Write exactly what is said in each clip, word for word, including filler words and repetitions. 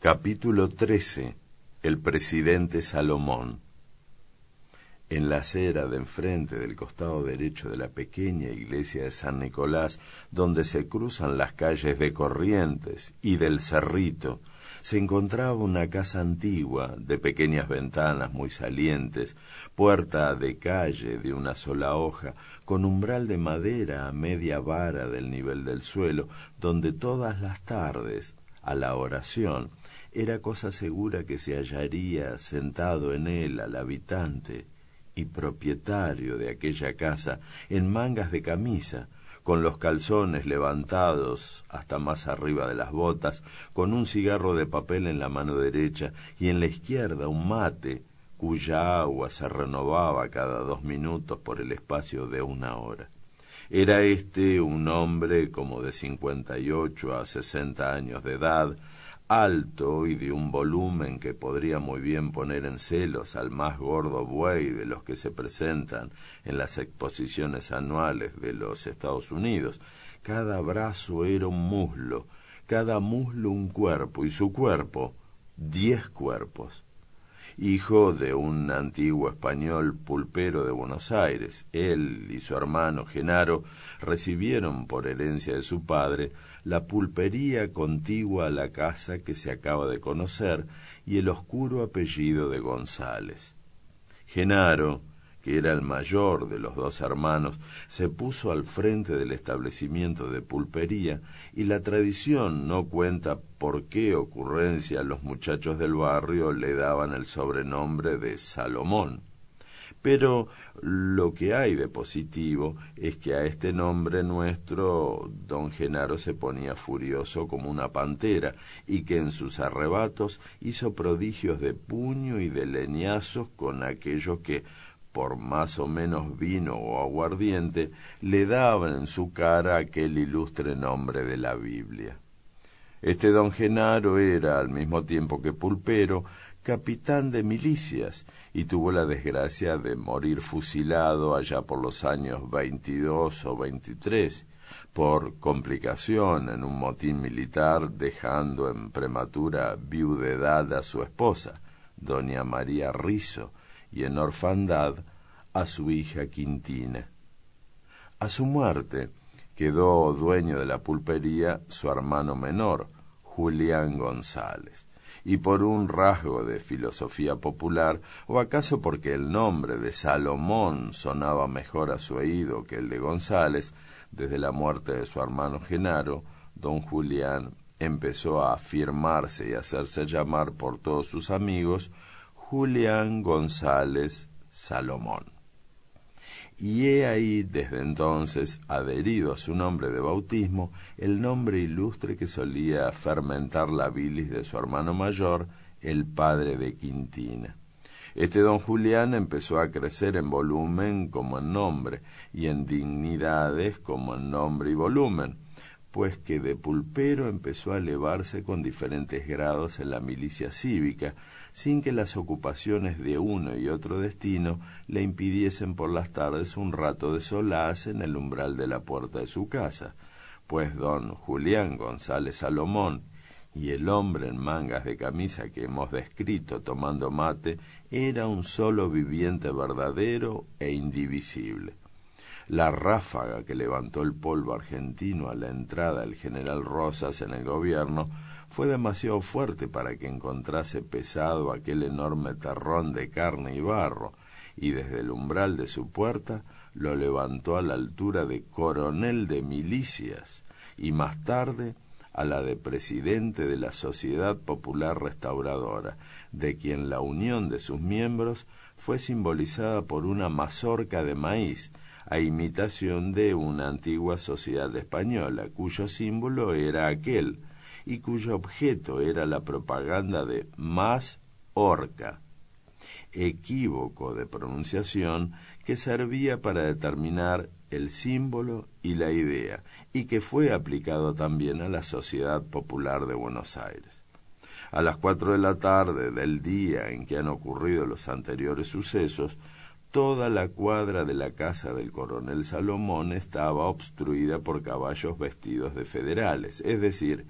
Capítulo trece. El presidente Salomón. En la acera de enfrente del costado derecho de la pequeña iglesia de San Nicolás, donde se cruzan las calles de Corrientes y del Cerrito, se encontraba una casa antigua, de pequeñas ventanas muy salientes, puerta de calle de una sola hoja, con umbral de madera a media vara del nivel del suelo, donde todas las tardes, a la oración, era cosa segura que se hallaría sentado en él al habitante y propietario de aquella casa, en mangas de camisa, con los calzones levantados hasta más arriba de las botas, con un cigarro de papel en la mano derecha y en la izquierda un mate, cuya agua se renovaba cada dos minutos por el espacio de una hora. Era este un hombre como de cincuenta y ocho a sesenta años de edad, alto y de un volumen que podría muy bien poner en celos al más gordo buey de los que se presentan en las exposiciones anuales de los Estados Unidos. Cada brazo era un muslo, cada muslo un cuerpo, y su cuerpo, diez cuerpos. Hijo de un antiguo español pulpero de Buenos Aires, él y su hermano Genaro recibieron por herencia de su padre la pulpería contigua a la casa que se acaba de conocer y el oscuro apellido de González. Genaro, que era el mayor de los dos hermanos, se puso al frente del establecimiento de pulpería, y la tradición no cuenta por qué ocurrencia los muchachos del barrio le daban el sobrenombre de Salomón. Pero lo que hay de positivo es que a este nombre nuestro don Genaro se ponía furioso como una pantera, y que en sus arrebatos hizo prodigios de puño y de leñazos con aquellos que, por más o menos vino o aguardiente, le daban en su cara aquel ilustre nombre de la Biblia. Este don Genaro era, al mismo tiempo que pulpero, capitán de milicias, y tuvo la desgracia de morir fusilado allá por los años veintidós o veintitrés, por complicación en un motín militar, dejando en prematura viudedad a su esposa, doña María Rizo, y en orfandad a su hija Quintina. A su muerte quedó dueño de la pulpería su hermano menor, Julián González, y por un rasgo de filosofía popular, o acaso porque el nombre de Salomón sonaba mejor a su oído que el de González, desde la muerte de su hermano Genaro, don Julián empezó a afirmarse y a hacerse llamar por todos sus amigos Julián González Salomón. Y he ahí desde entonces, adherido a su nombre de bautismo, el nombre ilustre que solía fermentar la bilis de su hermano mayor, el padre de Quintina. Este don Julián empezó a crecer en volumen como en nombre, y en dignidades como en nombre y volumen, pues que de pulpero empezó a elevarse con diferentes grados en la milicia cívica, sin que las ocupaciones de uno y otro destino le impidiesen por las tardes un rato de solaz en el umbral de la puerta de su casa, pues don Julián González Salomón y el hombre en mangas de camisa que hemos descrito tomando mate era un solo viviente verdadero e indivisible. La ráfaga que levantó el polvo argentino a la entrada del general Rosas en el gobierno fue demasiado fuerte para que encontrase pesado aquel enorme terrón de carne y barro, y desde el umbral de su puerta lo levantó a la altura de coronel de milicias, y más tarde a la de presidente de la Sociedad Popular Restauradora, de quien la unión de sus miembros fue simbolizada por una mazorca de maíz, a imitación de una antigua sociedad española, cuyo símbolo era aquel, y cuyo objeto era la propaganda de más horca, equívoco de pronunciación que servía para determinar el símbolo y la idea, y que fue aplicado también a la Sociedad Popular de Buenos Aires. A las cuatro de la tarde del día en que han ocurrido los anteriores sucesos, toda la cuadra de la casa del coronel Salomón estaba obstruida por caballos vestidos de federales, es decir,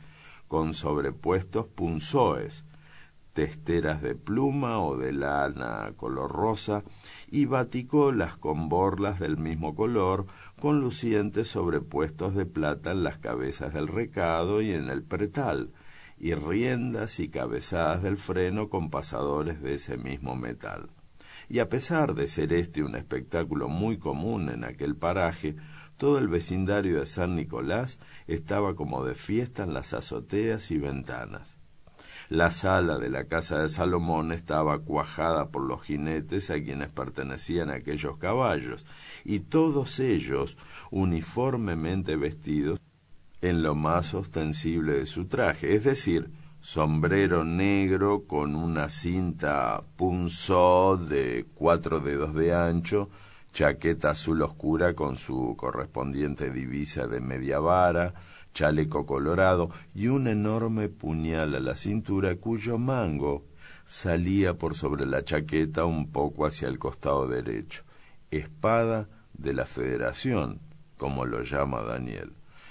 con sobrepuestos punzóes, testeras de pluma o de lana color rosa, y baticolas con borlas del mismo color, con lucientes sobrepuestos de plata en las cabezas del recado y en el pretal, y riendas y cabezadas del freno con pasadores de ese mismo metal. Y a pesar de ser este un espectáculo muy común en aquel paraje, todo el vecindario de San Nicolás estaba como de fiesta en las azoteas y ventanas. La sala de la casa de Salomón estaba cuajada por los jinetes a quienes pertenecían aquellos caballos, y todos ellos uniformemente vestidos en lo más ostensible de su traje, es decir, sombrero negro con una cinta punzó de cuatro dedos de ancho, chaqueta azul oscura con su correspondiente divisa de media vara, chaleco colorado y un enorme puñal a la cintura cuyo mango salía por sobre la chaqueta un poco hacia el costado derecho. Espada de la Federación, como lo llama Daniel.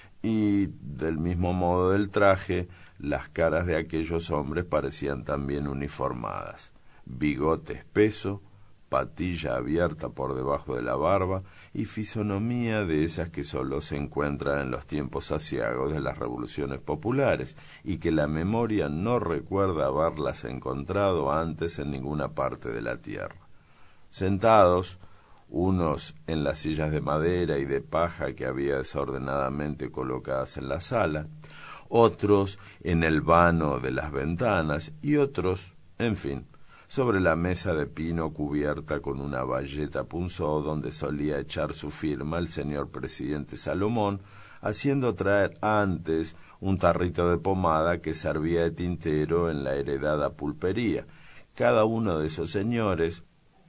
Y del mismo modo del traje, las caras de aquellos hombres parecían también uniformadas. Bigote espeso, patilla abierta por debajo de la barba y fisonomía de esas que sólo se encuentran en los tiempos aciagos de las revoluciones populares y que la memoria no recuerda haberlas encontrado antes en ninguna parte de la tierra. Sentados, unos en las sillas de madera y de paja que había desordenadamente colocadas en la sala, otros en el vano de las ventanas y otros, en fin, sobre la mesa de pino cubierta con una bayeta punzó donde solía echar su firma el señor presidente Salomón, haciendo traer antes un tarrito de pomada que servía de tintero en la heredada pulpería. Cada uno de esos señores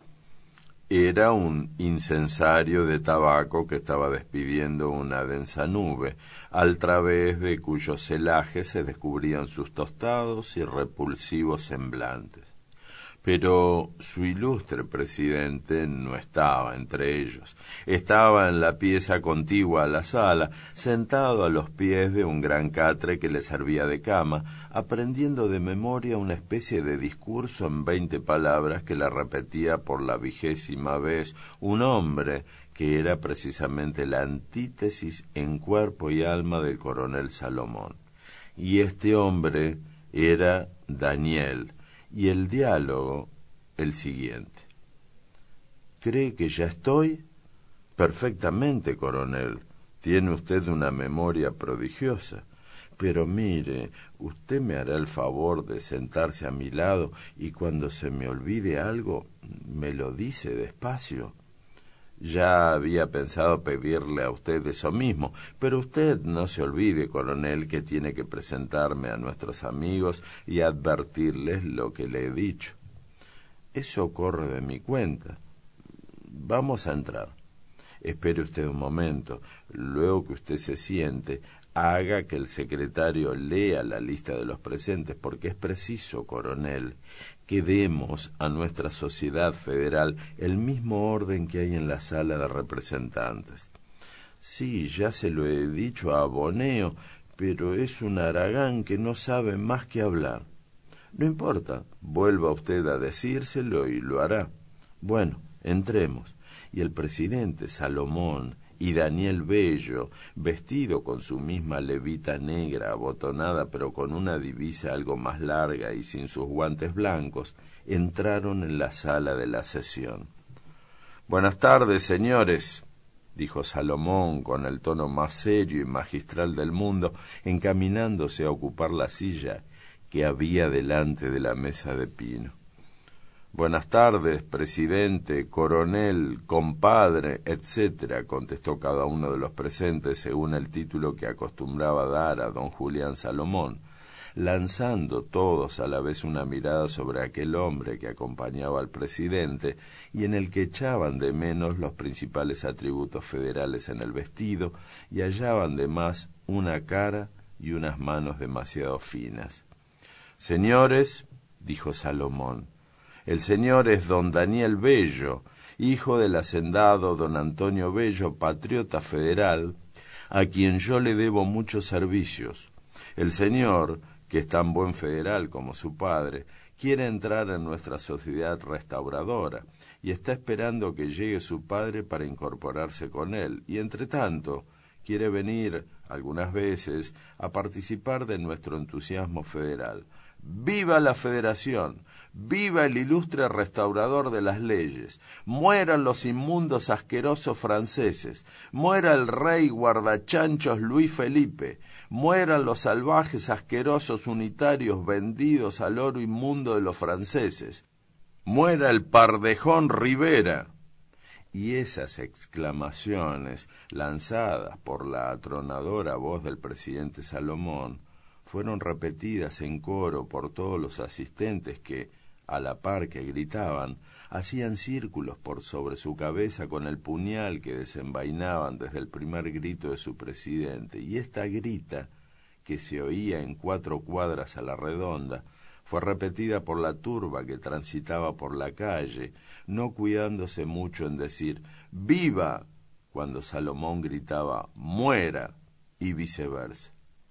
era un incensario de tabaco que estaba despidiendo una densa nube, al través de cuyo celaje se descubrían sus tostados y repulsivos semblantes. Pero su ilustre presidente no estaba entre ellos. Estaba en la pieza contigua a la sala, sentado a los pies de un gran catre que le servía de cama, aprendiendo de memoria una especie de discurso en veinte palabras que le repetía por la vigésima vez un hombre que era precisamente la antítesis en cuerpo y alma del coronel Salomón. Y este hombre era Daniel, y el diálogo el siguiente. ¿Cree que ya estoy? Perfectamente, coronel. Tiene usted una memoria prodigiosa. Pero mire, usted me hará el favor de sentarse a mi lado y cuando se me olvide algo, me lo dice despacio. Ya había pensado pedirle a usted eso mismo, pero usted no se olvide, coronel, que tiene que presentarme a nuestros amigos y advertirles lo que le he dicho. Eso corre de mi cuenta. Vamos a entrar. Espere usted un momento. Luego que usted se siente, haga que el secretario lea la lista de los presentes, porque es preciso, coronel, que demos a nuestra sociedad federal el mismo orden que hay en la sala de representantes. Sí, ya se lo he dicho a Boneo, pero es un haragán que no sabe más que hablar. No importa, vuelva usted a decírselo y lo hará. Bueno, entremos. Y el presidente Salomón y Daniel Bello, vestido con su misma levita negra abotonada pero con una divisa algo más larga y sin sus guantes blancos, entraron en la sala de la sesión. «Buenas tardes, señores», dijo Salomón con el tono más serio y magistral del mundo, encaminándose a ocupar la silla que había delante de la mesa de pino. «Buenas tardes, presidente, coronel, compadre, etcétera», contestó cada uno de los presentes según el título que acostumbraba dar a don Julián Salomón, lanzando todos a la vez una mirada sobre aquel hombre que acompañaba al presidente y en el que echaban de menos los principales atributos federales en el vestido y hallaban de más una cara y unas manos demasiado finas. «Señores», dijo Salomón, «el señor es don Daniel Bello, hijo del hacendado don Antonio Bello, patriota federal, a quien yo le debo muchos servicios. El señor, que es tan buen federal como su padre, quiere entrar en nuestra sociedad restauradora y está esperando que llegue su padre para incorporarse con él, y entre tanto quiere venir algunas veces a participar de nuestro entusiasmo federal. ¡Viva la Federación! ¡Viva el ilustre restaurador de las leyes! ¡Mueran los inmundos asquerosos franceses! ¡Muera el rey guardachanchos Luis Felipe! ¡Mueran los salvajes asquerosos unitarios vendidos al oro inmundo de los franceses! ¡Muera el pardejón Rivera! Y esas exclamaciones, lanzadas por la atronadora voz del presidente Salomón, fueron repetidas en coro por todos los asistentes que, a la par que gritaban, hacían círculos por sobre su cabeza con el puñal que desenvainaban desde el primer grito de su presidente, y esta grita, que se oía en cuatro cuadras a la redonda, fue repetida por la turba que transitaba por la calle, no cuidándose mucho en decir «¡Viva!» cuando Salomón gritaba «¡Muera!» y viceversa.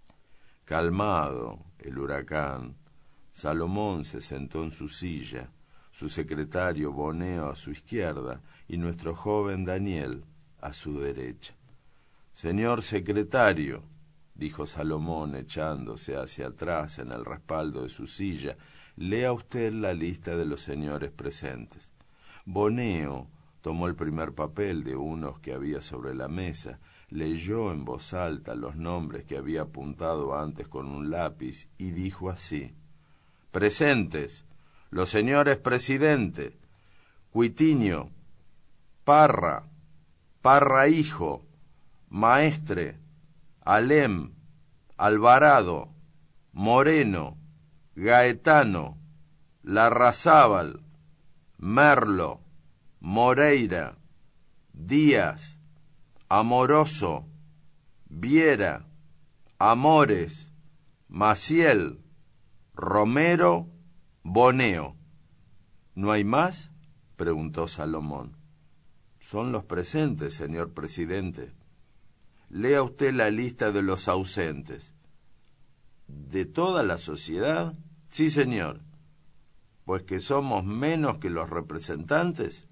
Calmado el huracán, Salomón se sentó en su silla, su secretario Boneo a su izquierda y nuestro joven Daniel a su derecha. «Señor secretario», dijo Salomón echándose hacia atrás en el respaldo de su silla, «lea usted la lista de los señores presentes». Boneo tomó el primer papel de unos que había sobre la mesa, leyó en voz alta los nombres que había apuntado antes con un lápiz y dijo así: «Presentes, los señores presidente, Cuitiño, Parra, Parra hijo, Maestre, Alem, Alvarado, Moreno, Gaetano, Larrazábal, Merlo, Moreira, Díaz, Amoroso, Viera, Amores, Maciel, Romero, Boneo». «¿No hay más?», preguntó Salomón. «Son los presentes, señor presidente». «Lea usted la lista de los ausentes». «¿De toda la sociedad?». «Sí, señor». «Pues que somos menos que los representantes».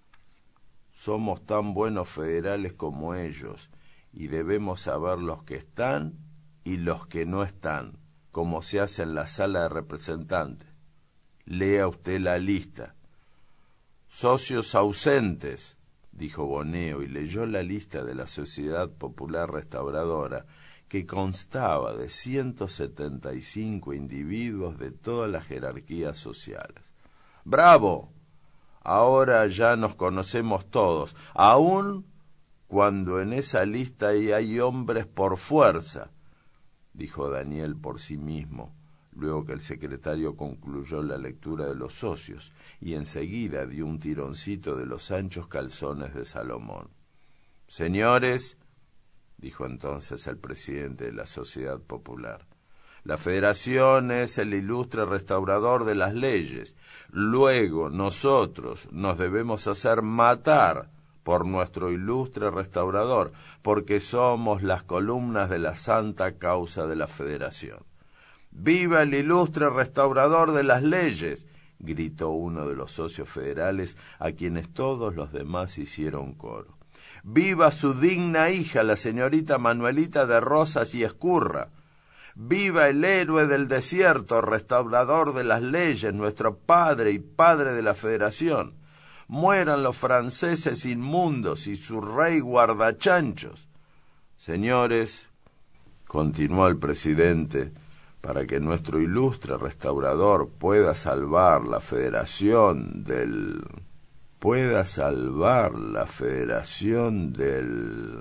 «Somos tan buenos federales como ellos, y debemos saber los que están y los que no están, como se hace en la sala de representantes». «Lea usted la lista». «Socios ausentes», dijo Boneo, y leyó la lista de la Sociedad Popular Restauradora, que constaba de ciento setenta y cinco individuos de todas las jerarquías sociales. «¡Bravo! Ahora ya nos conocemos todos, aun cuando en esa lista hay hombres por fuerza», dijo Daniel por sí mismo, luego que el secretario concluyó la lectura de los socios, y enseguida dio un tironcito de los anchos calzones de Salomón. «Señores», dijo entonces el presidente de la Sociedad Popular, «la Federación es el ilustre restaurador de las leyes. Luego nosotros nos debemos hacer matar por nuestro ilustre restaurador, porque somos las columnas de la santa causa de la Federación». «¡Viva el ilustre restaurador de las leyes!», gritó uno de los socios federales, a quienes todos los demás hicieron coro. «¡Viva su digna hija, la señorita Manuelita de Rosas y Escurra! ¡Viva el héroe del desierto, restaurador de las leyes, nuestro padre y padre de la Federación! ¡Mueran los franceses inmundos y su rey guardachanchos!». «Señores», continuó el presidente, «para que nuestro ilustre restaurador pueda salvar la Federación del... pueda salvar la Federación del...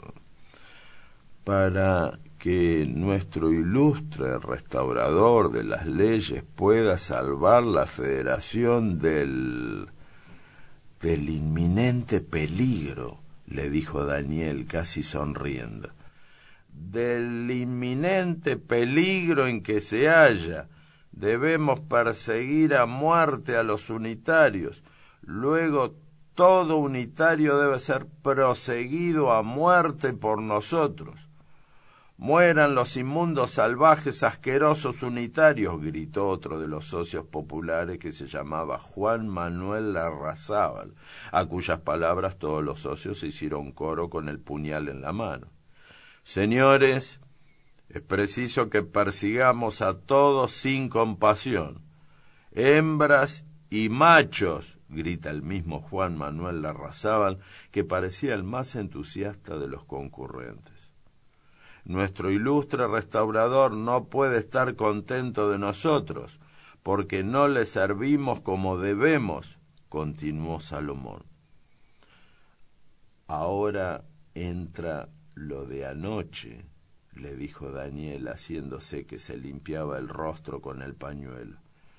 para que nuestro ilustre restaurador de las leyes pueda salvar la Federación del... del inminente peligro», le dijo Daniel casi sonriendo. «Del inminente peligro en que se halla, debemos perseguir a muerte a los unitarios. Luego todo unitario debe ser proseguido a muerte por nosotros. Mueran los inmundos salvajes asquerosos unitarios, gritó otro de los socios populares que se llamaba Juan Manuel Larrazábal, a cuyas palabras todos los socios se hicieron coro con el puñal en la mano. Señores, es preciso que persigamos a todos sin compasión. Hembras y machos, grita el mismo Juan Manuel Larrazábal, que parecía el más entusiasta de los concurrentes. Nuestro ilustre restaurador no puede estar contento de nosotros, porque no le servimos como debemos, continuó Salomón. Ahora entra lo de anoche, le dijo Daniel, haciéndose que se limpiaba el rostro con el pañuelo.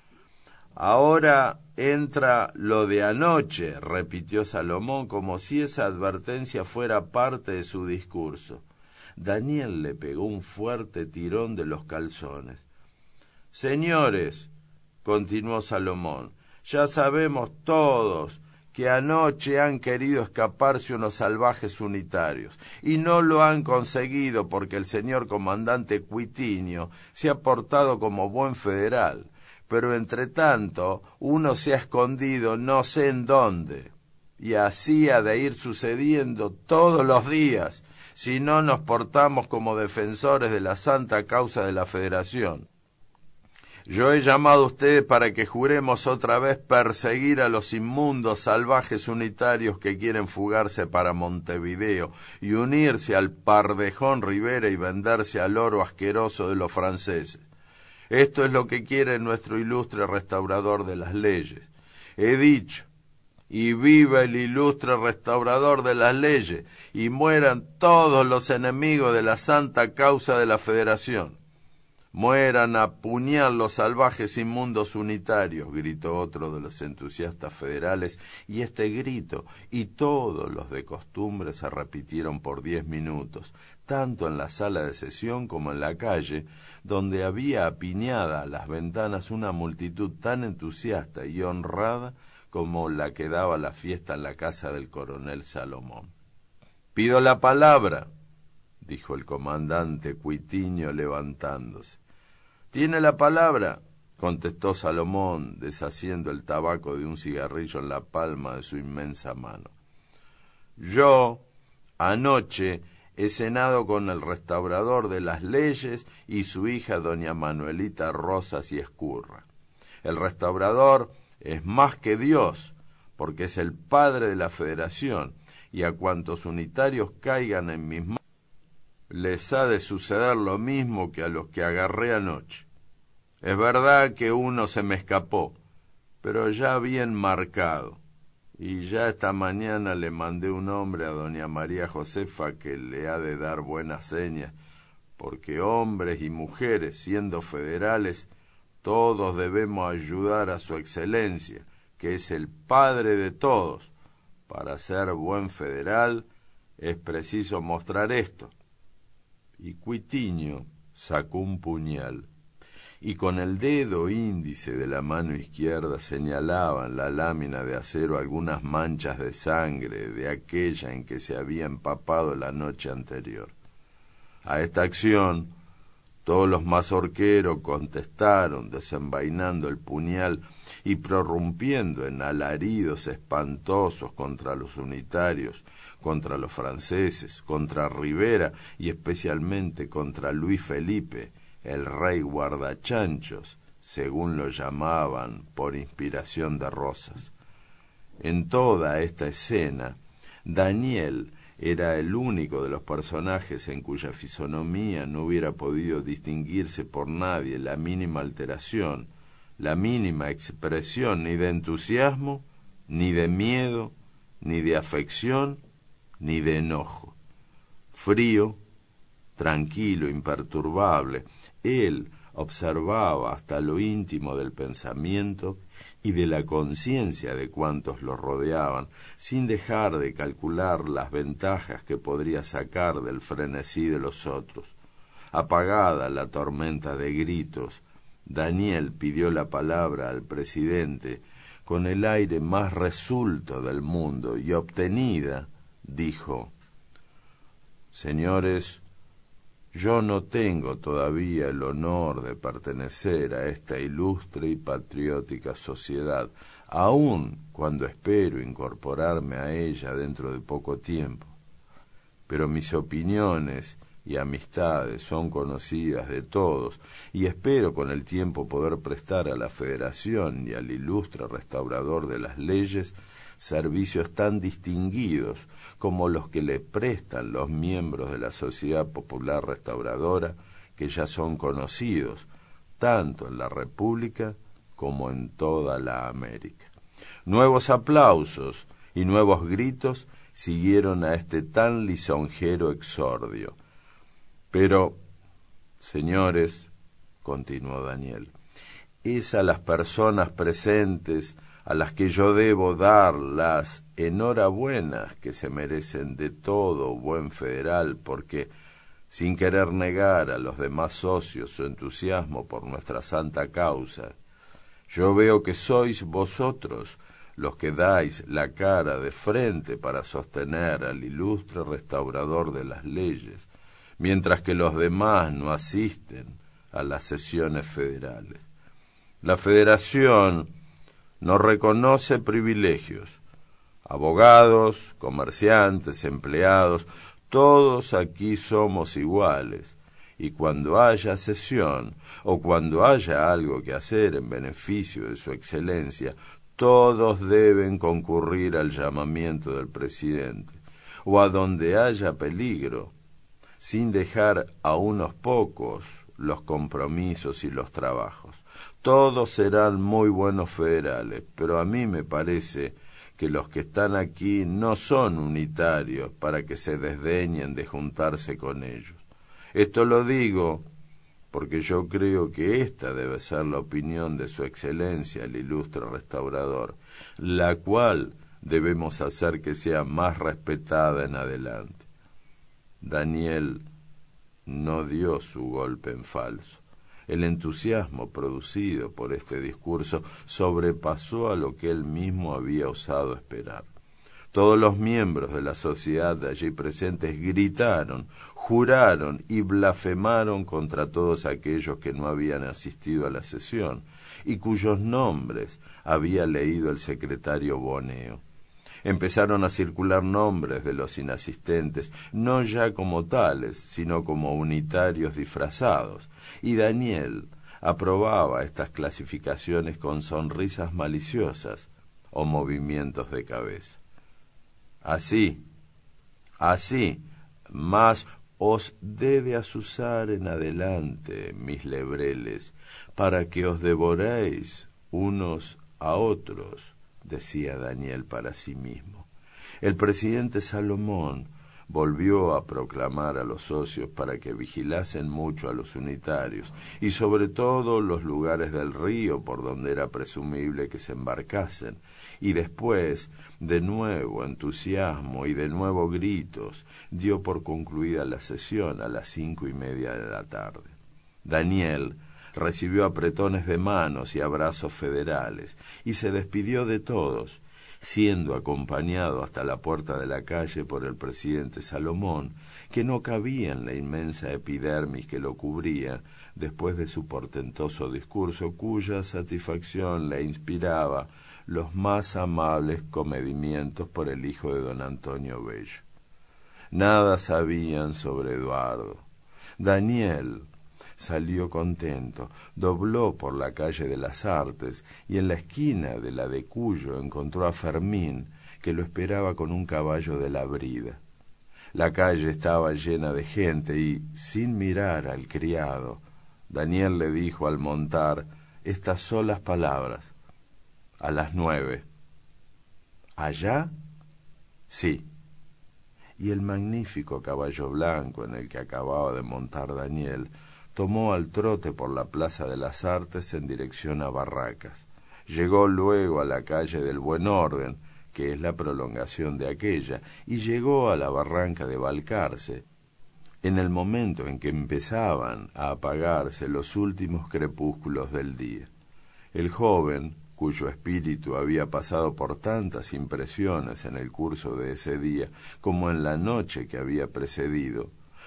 Ahora entra lo de anoche, repitió Salomón, como si esa advertencia fuera parte de su discurso. Daniel le pegó un fuerte tirón de los calzones. Señores, continuó Salomón, ya sabemos todos que anoche han querido escaparse unos salvajes unitarios, y no lo han conseguido porque el señor comandante Cuitinio se ha portado como buen federal, pero entre tanto uno se ha escondido no sé en dónde, y así ha de ir sucediendo todos los días, si no nos portamos como defensores de la santa causa de la Federación. Yo he llamado a ustedes para que juremos otra vez perseguir a los inmundos salvajes unitarios que quieren fugarse para Montevideo y unirse al Pardejón Rivera y venderse al oro asqueroso de los franceses. Esto es lo que quiere nuestro ilustre restaurador de las leyes. He dicho, y viva el ilustre restaurador de las leyes, y mueran todos los enemigos de la santa causa de la Federación. Mueran a puñal los salvajes inmundos unitarios, gritó otro de los entusiastas federales, y este grito y todos los de costumbre se repitieron por diez minutos, tanto en la sala de sesión como en la calle, donde había apiñada a las ventanas una multitud tan entusiasta y honrada como la que daba la fiesta en la casa del coronel Salomón. «Pido la palabra», dijo el comandante Cuitinio levantándose. «¿Tiene la palabra?», contestó Salomón, deshaciendo el tabaco de un cigarrillo en la palma de su inmensa mano. «Yo, anoche, he cenado con el restaurador de las leyes y su hija doña Manuelita Rosas y Escurra. El restaurador es más que Dios, porque es el padre de la Federación, y a cuantos unitarios caigan en mis manos, les ha de suceder lo mismo que a los que agarré anoche. Es verdad que uno se me escapó, pero ya bien marcado, y ya esta mañana le mandé un hombre a doña María Josefa que le ha de dar buenas señas, porque hombres y mujeres, siendo federales, todos debemos ayudar a su excelencia, que es el padre de todos. Para ser buen federal es preciso mostrar esto». Y Cuitinio sacó un puñal, y con el dedo índice de la mano izquierda señalaba en la lámina de acero algunas manchas de sangre de aquella en que se había empapado la noche anterior. A esta acción todos los mazorqueros contestaron, desenvainando el puñal y prorrumpiendo en alaridos espantosos contra los unitarios, contra los franceses, contra Rivera y especialmente contra Luis Felipe, el rey guardachanchos, según lo llamaban por inspiración de Rosas. En toda esta escena, Daniel era el único de los personajes en cuya fisonomía no hubiera podido distinguirse por nadie la mínima alteración, la mínima expresión ni de entusiasmo, ni de miedo, ni de afección, ni de enojo. Frío, tranquilo, imperturbable, él observaba hasta lo íntimo del pensamiento y de la conciencia de cuantos lo rodeaban, sin dejar de calcular las ventajas que podría sacar del frenesí de los otros. Apagada la tormenta de gritos, Daniel pidió la palabra al presidente con el aire más resuelto del mundo y obtenida, dijo: «Señores, yo no tengo todavía el honor de pertenecer a esta ilustre y patriótica sociedad, aun cuando espero incorporarme a ella dentro de poco tiempo. Pero mis opiniones y amistades son conocidas de todos, y espero con el tiempo poder prestar a la Federación y al ilustre restaurador de las leyes servicios tan distinguidos como los que le prestan los miembros de la Sociedad Popular Restauradora, que ya son conocidos tanto en la República como en toda la América. Nuevos aplausos y nuevos gritos siguieron a este tan lisonjero exordio. Pero, señores, continuó Daniel, es a las personas presentes a las que yo debo dar las enhorabuenas que se merecen de todo buen federal, porque, sin querer negar a los demás socios su entusiasmo por nuestra santa causa, yo veo que sois vosotros los que dais la cara de frente para sostener al ilustre restaurador de las leyes, mientras que los demás no asisten a las sesiones federales. La Federación no reconoce privilegios. Abogados, comerciantes, empleados, todos aquí somos iguales, y cuando haya sesión o cuando haya algo que hacer en beneficio de su excelencia, todos deben concurrir al llamamiento del presidente, o a donde haya peligro, sin dejar a unos pocos los compromisos y los trabajos. Todos serán muy buenos federales, pero a mí me parece que los que están aquí no son unitarios para que se desdeñen de juntarse con ellos. Esto lo digo porque yo creo que esta debe ser la opinión de su excelencia, el ilustre restaurador, la cual debemos hacer que sea más respetada en adelante. Daniel no dio su golpe en falso. El entusiasmo producido por este discurso sobrepasó a lo que él mismo había osado esperar. Todos los miembros de la sociedad de allí presentes gritaron, juraron y blasfemaron contra todos aquellos que no habían asistido a la sesión y cuyos nombres había leído el secretario Boneo. Empezaron a circular nombres de los inasistentes, no ya como tales, sino como unitarios disfrazados, y Daniel aprobaba estas clasificaciones con sonrisas maliciosas o movimientos de cabeza. Así, así, mas os debe azuzar en adelante, mis lebreles, para que os devoréis unos a otros, decía Daniel para sí mismo. El presidente Salomón volvió a proclamar a los socios para que vigilasen mucho a los unitarios y sobre todo los lugares del río por donde era presumible que se embarcasen, y después, de nuevo entusiasmo y de nuevo gritos, dio por concluida la sesión a las cinco y media de la tarde. Daniel recibió apretones de manos y abrazos federales, y se despidió de todos, siendo acompañado hasta la puerta de la calle por el presidente Salomón, que no cabía en la inmensa epidermis que lo cubría, después de su portentoso discurso, cuya satisfacción le inspiraba los más amables comedimientos por el hijo de don Antonio Bello. Nada sabían sobre Eduardo. Daniel salió contento, dobló por la calle de las Artes y en la esquina de la de Cuyo encontró a Fermín, que lo esperaba con un caballo de la brida. La calle estaba llena de gente y, sin mirar al criado, Daniel le dijo al montar estas solas palabras: a las nueve. ¿Allá? Sí. Y el magnífico caballo blanco en el que acababa de montar Daniel tomó al trote por la Plaza de las Artes en dirección a Barracas. Llegó luego a la calle del Buen Orden, que es la prolongación de aquella, y llegó a la barranca de Balcarce, en el momento en que empezaban a apagarse los últimos crepúsculos del día. El joven, cuyo espíritu había pasado por tantas impresiones en el curso de ese día como en la noche que había precedido,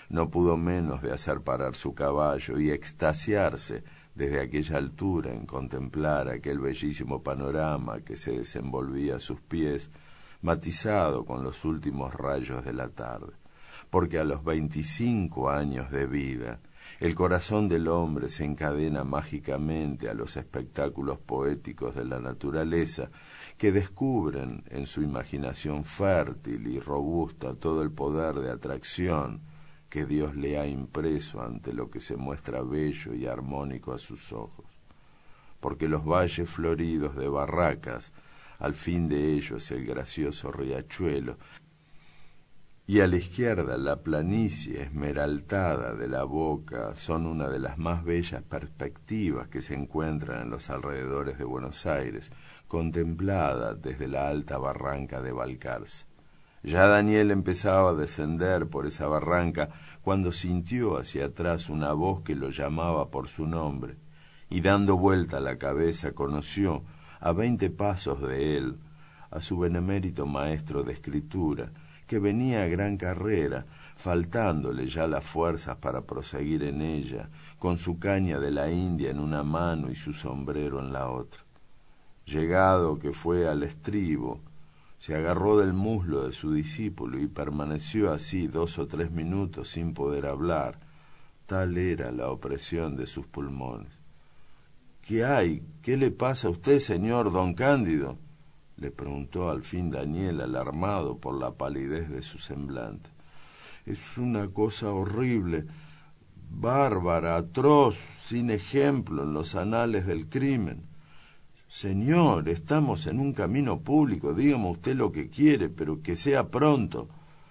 no pudo menos de hacer parar su caballo y extasiarse desde aquella altura en contemplar aquel bellísimo panorama que se desenvolvía a sus pies, matizado con los últimos rayos de la tarde, porque a los veinticinco años de vida el corazón del hombre se encadena mágicamente a los espectáculos poéticos de la naturaleza, que descubren en su imaginación fértil y robusta todo el poder de atracción que Dios le ha impreso ante lo que se muestra bello y armónico a sus ojos. Porque los valles floridos de barracas, al fin de ellos el gracioso riachuelo, y a la izquierda la planicie esmeraltada de la Boca son una de las más bellas perspectivas que se encuentran en los alrededores de Buenos Aires, contemplada desde la alta barranca de Balcarce. Ya Daniel empezaba a descender por esa barranca cuando sintió hacia atrás una voz que lo llamaba por su nombre, y dando vuelta la cabeza conoció, a veinte pasos de él, a su benemérito maestro de escritura, que venía a gran carrera, faltándole ya las fuerzas para proseguir en ella, con su caña de la India en una mano y su sombrero en la otra. Llegado que fue al estribo, se agarró del muslo de su discípulo y permaneció así dos o tres minutos sin poder hablar, tal era la opresión de sus pulmones. ¿Qué hay? ¿Qué le pasa a usted, señor don Cándido?, le preguntó al fin Daniel, alarmado por la palidez de su semblante. Es una cosa horrible, bárbara, atroz, sin ejemplo en los anales del crimen. Señor, estamos en un camino público, dígame usted lo que quiere, pero que sea pronto.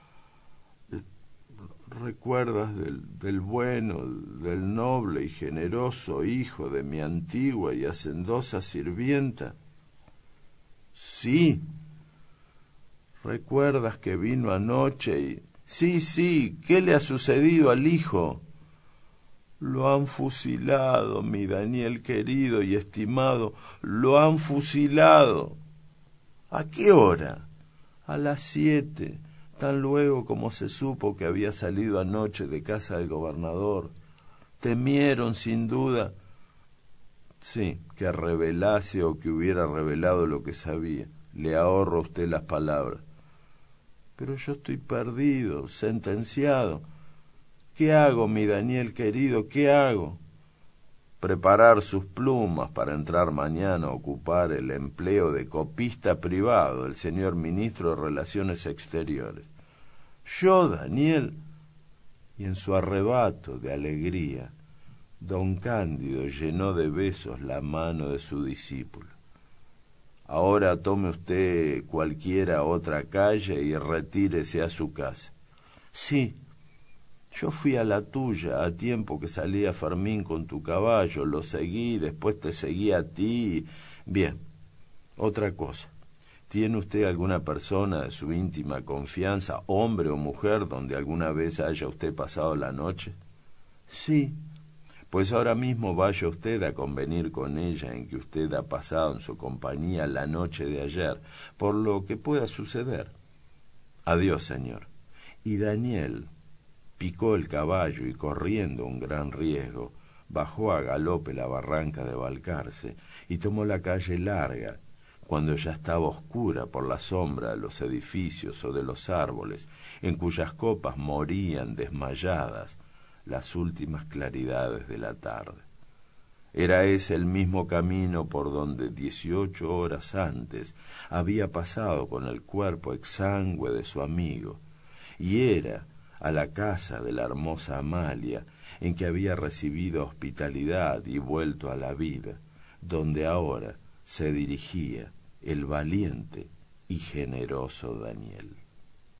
¿Recuerdas del, del bueno, del noble y generoso hijo de mi antigua y hacendosa sirvienta? Sí. ¿Recuerdas que vino anoche y... Sí, sí, ¿qué le ha sucedido al hijo? Lo han fusilado, mi Daniel querido y estimado, lo han fusilado. ¿A qué hora? A las siete, tan luego como se supo que había salido anoche de casa del gobernador. Temieron, sin duda, sí, que revelase o que hubiera revelado lo que sabía. Le ahorro a usted las palabras. Pero yo estoy perdido, sentenciado. ¿Qué hago, mi Daniel querido? ¿Qué hago? Preparar sus plumas para entrar mañana a ocupar el empleo de copista privado del señor ministro de Relaciones Exteriores. Yo, Daniel, y en su arrebato de alegría, don Cándido llenó de besos la mano de su discípulo. Ahora tome usted cualquiera otra calle y retírese a su casa. Sí, yo fui a la tuya a tiempo que salía Fermín con tu caballo, lo seguí, después te seguí a ti. Bien, otra cosa. ¿Tiene usted alguna persona de su íntima confianza, hombre o mujer, donde alguna vez haya usted pasado la noche? Sí. Pues ahora mismo vaya usted a convenir con ella en que usted ha pasado en su compañía la noche de ayer, por lo que pueda suceder. Adiós, señor. Y Daniel picó el caballo y, corriendo un gran riesgo, bajó a galope la barranca de Balcarce y tomó la calle larga, cuando ya estaba oscura por la sombra de los edificios o de los árboles, en cuyas copas morían desmayadas las últimas claridades de la tarde. Era ese el mismo camino por donde dieciocho horas antes había pasado con el cuerpo exangüe de su amigo, y era a la casa de la hermosa Amalia, en que había recibido hospitalidad y vuelto a la vida, donde ahora se dirigía el valiente y generoso Daniel.